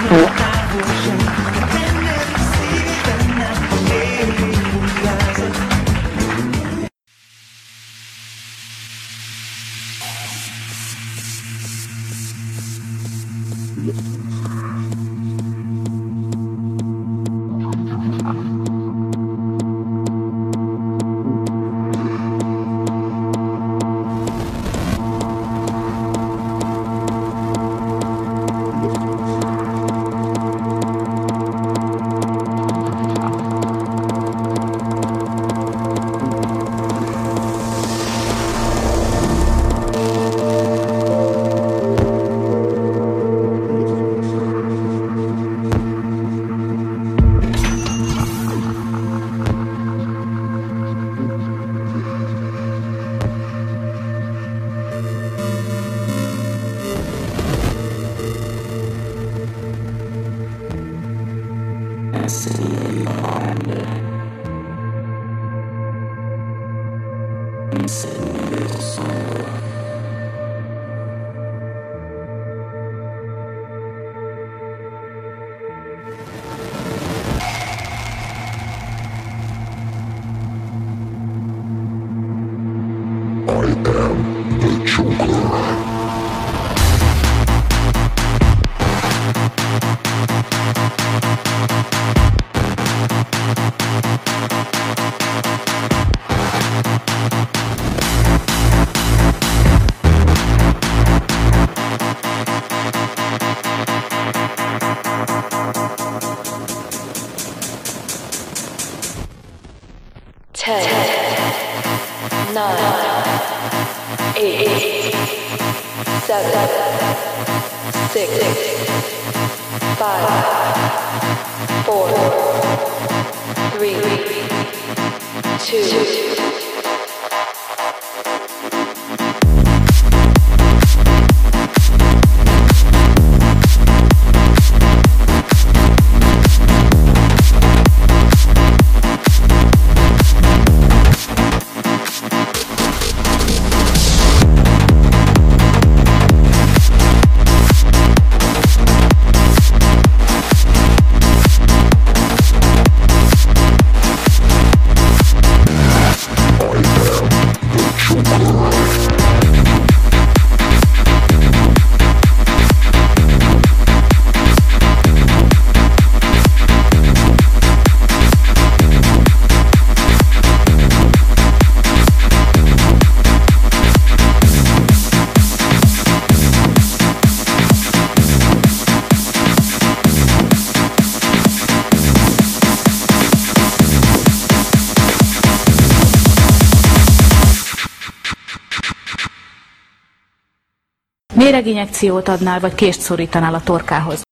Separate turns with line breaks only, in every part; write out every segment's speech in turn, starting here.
Méreginjekciót adnál, vagy kést szorítanál a torkához?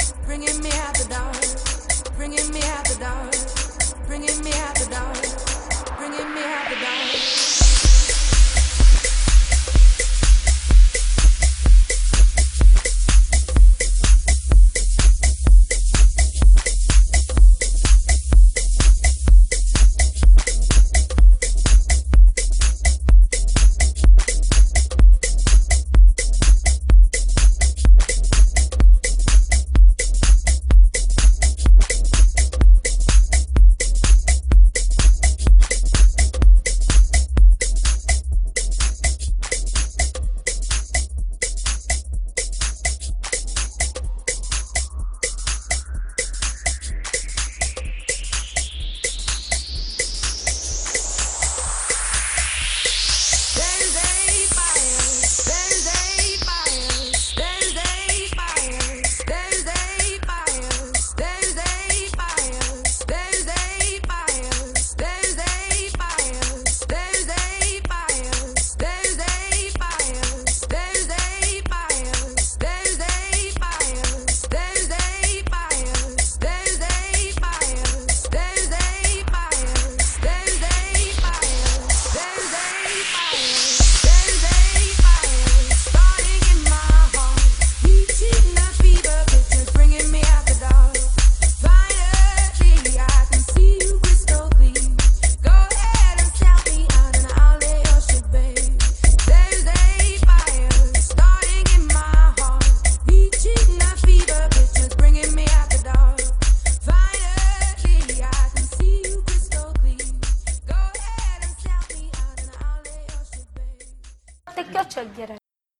bringing me out the dark, bringing me out the dark. csak gyere.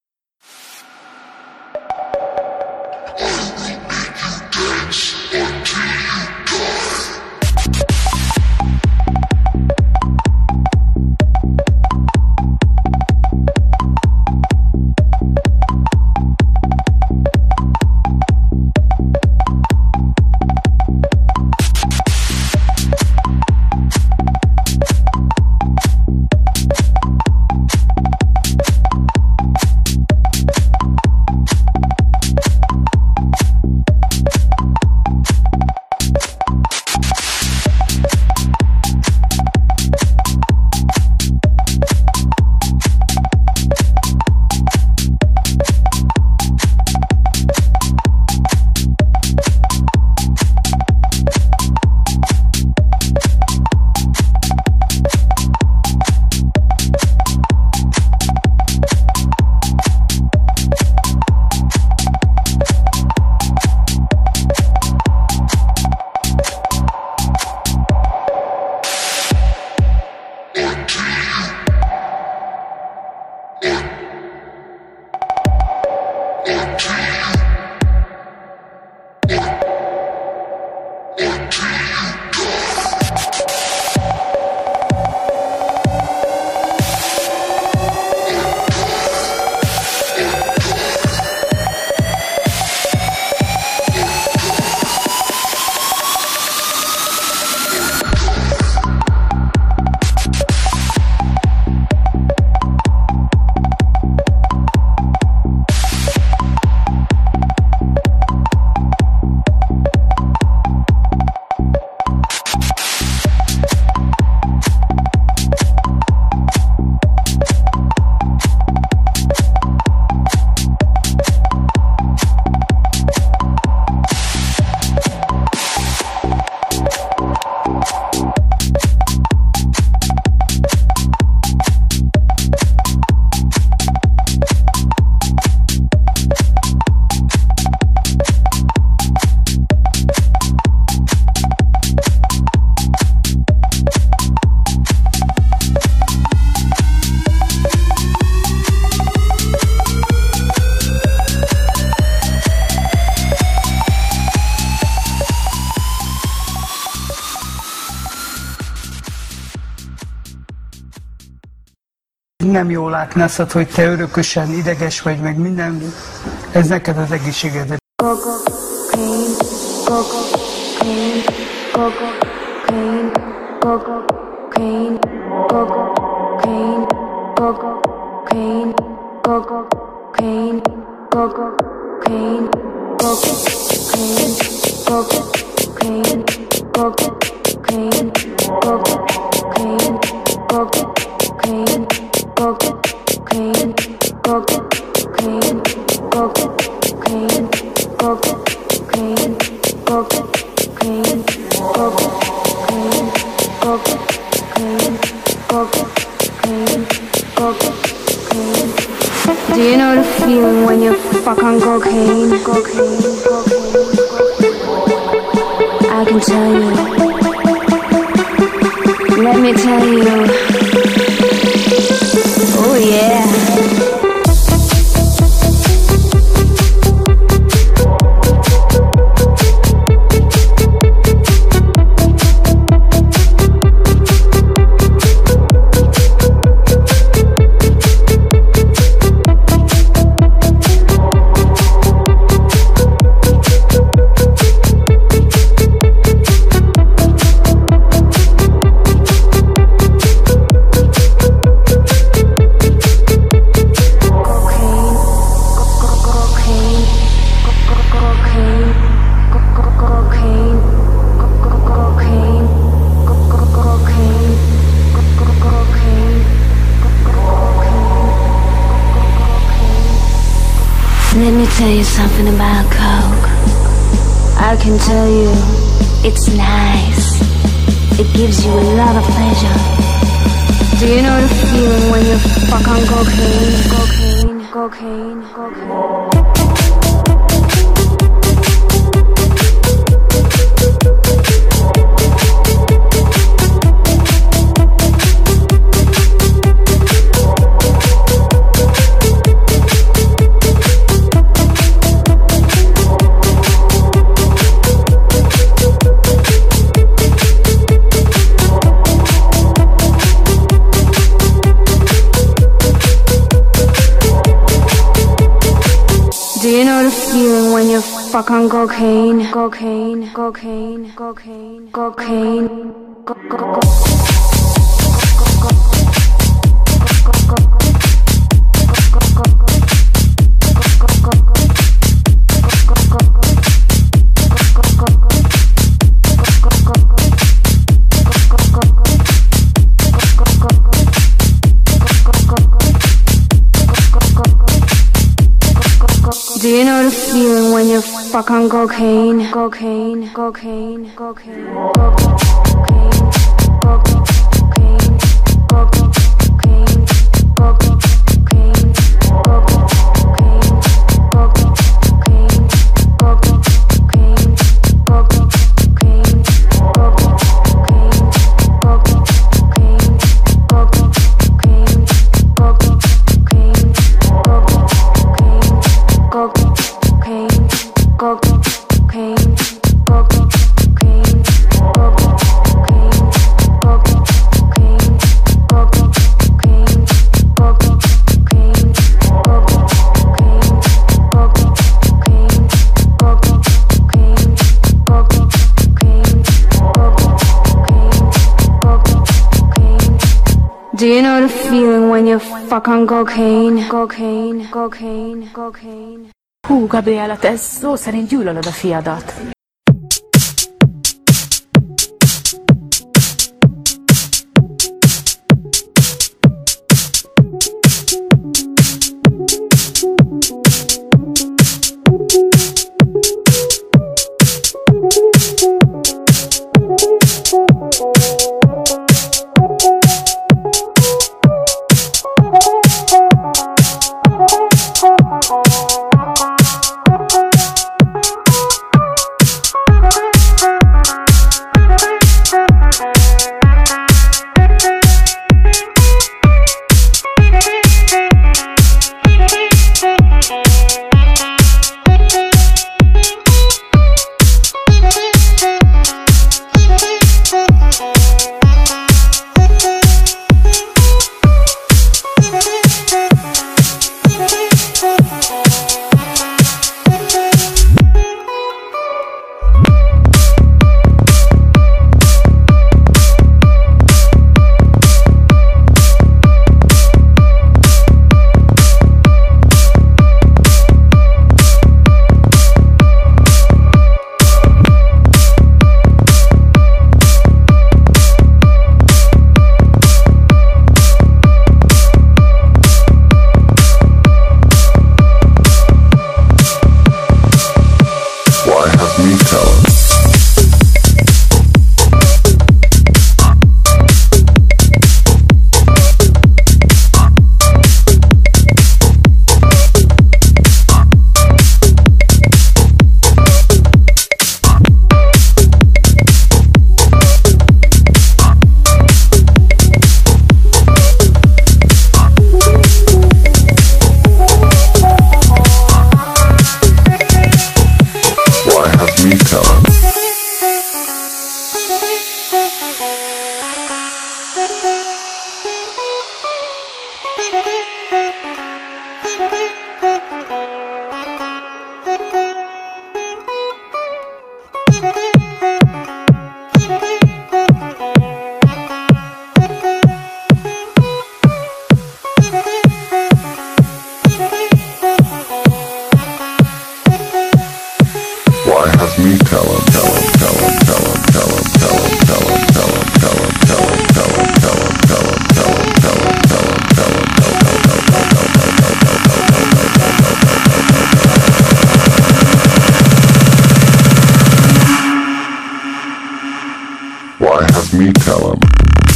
Nem jól látni azt, hogy te örökösen ideges vagy, meg minden, ez neked az egészségedre.
Do you know the feeling when you fuck on cocaine? I can tell you. Let me tell you. Oh yeah. Let me tell you something about coke. I can tell you, it's nice. It gives you a lot of pleasure. Do you know the feeling when you fuck on cocaine? fuck on cocaine, cocaine, cocaine, cocaine, cocaine, cocaine.
Do you know the feeling when you fuck on cocaine? Cocaine, cocaine, cocaine, cocaine, cocaine, cocaine, cocaine, cocaine, Do you know the feeling when you fuck on cocaine? Cocaine, cocaine, cocaine.
Hú, Gabriela, te szó szerint gyűlölöd a fiadat.
Me tell him.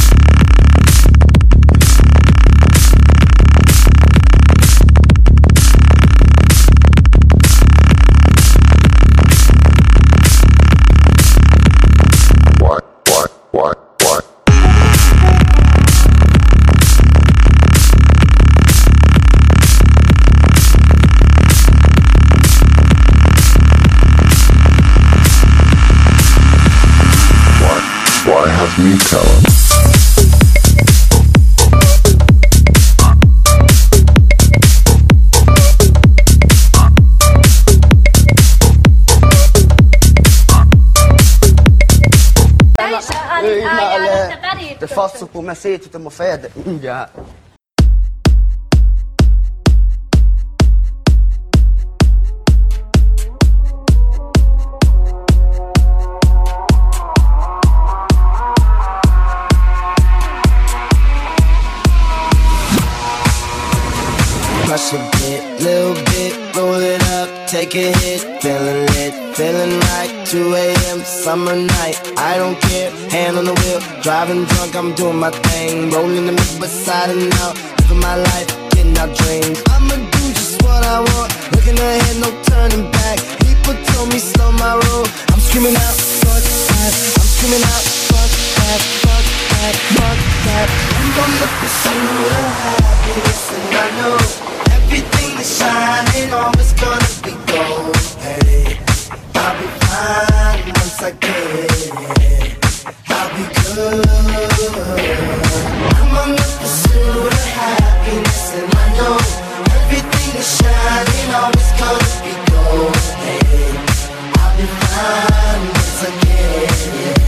Me tell him.
uguale, te faccio come sei, ti mo fede. Già.
Crush a bit, little bit, roll it up, take a hit, feeling lit, feeling like 2 a.m. summer night. I don't care, hand on the wheel, driving drunk, I'm doing my thing, rolling the mid beside and out, living my life, getting out dreams. I'ma do just what I want, looking ahead, no turning back. People told me slow my roll, I'm screaming out, fuck that, I'm screaming out, fuck that, fuck that, fuck that. I'm on the pursuit of happiness and I know everything that's shining always gonna be gold. Hey, I'll be fine once I get it. I'll be good. I'm on the pursuit of happiness and I know everything that's shining always gonna be gold. Hey, I'll be fine once I get it.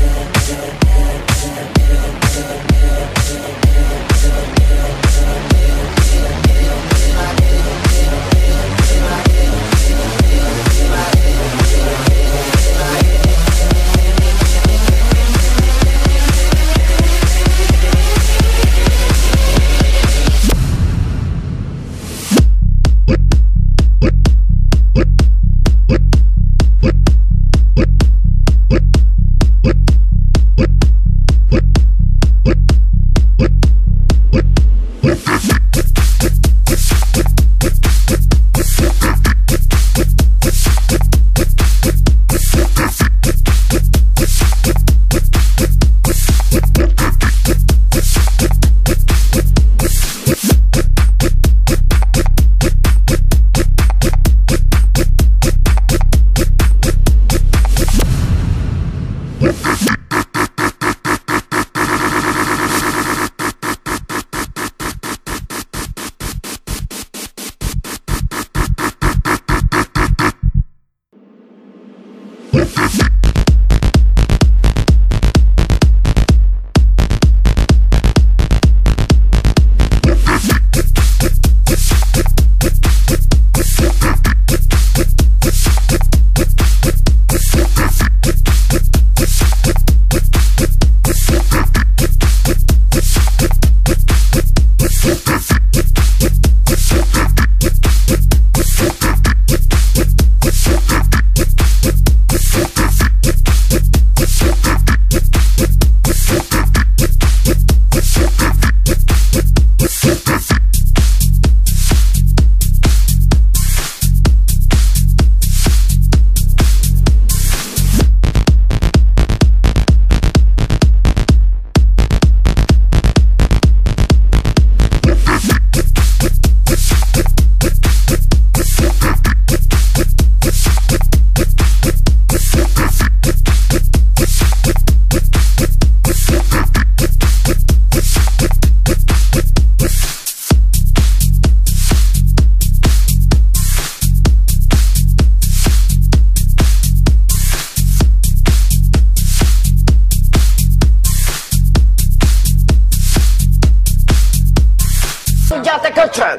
Take a turn.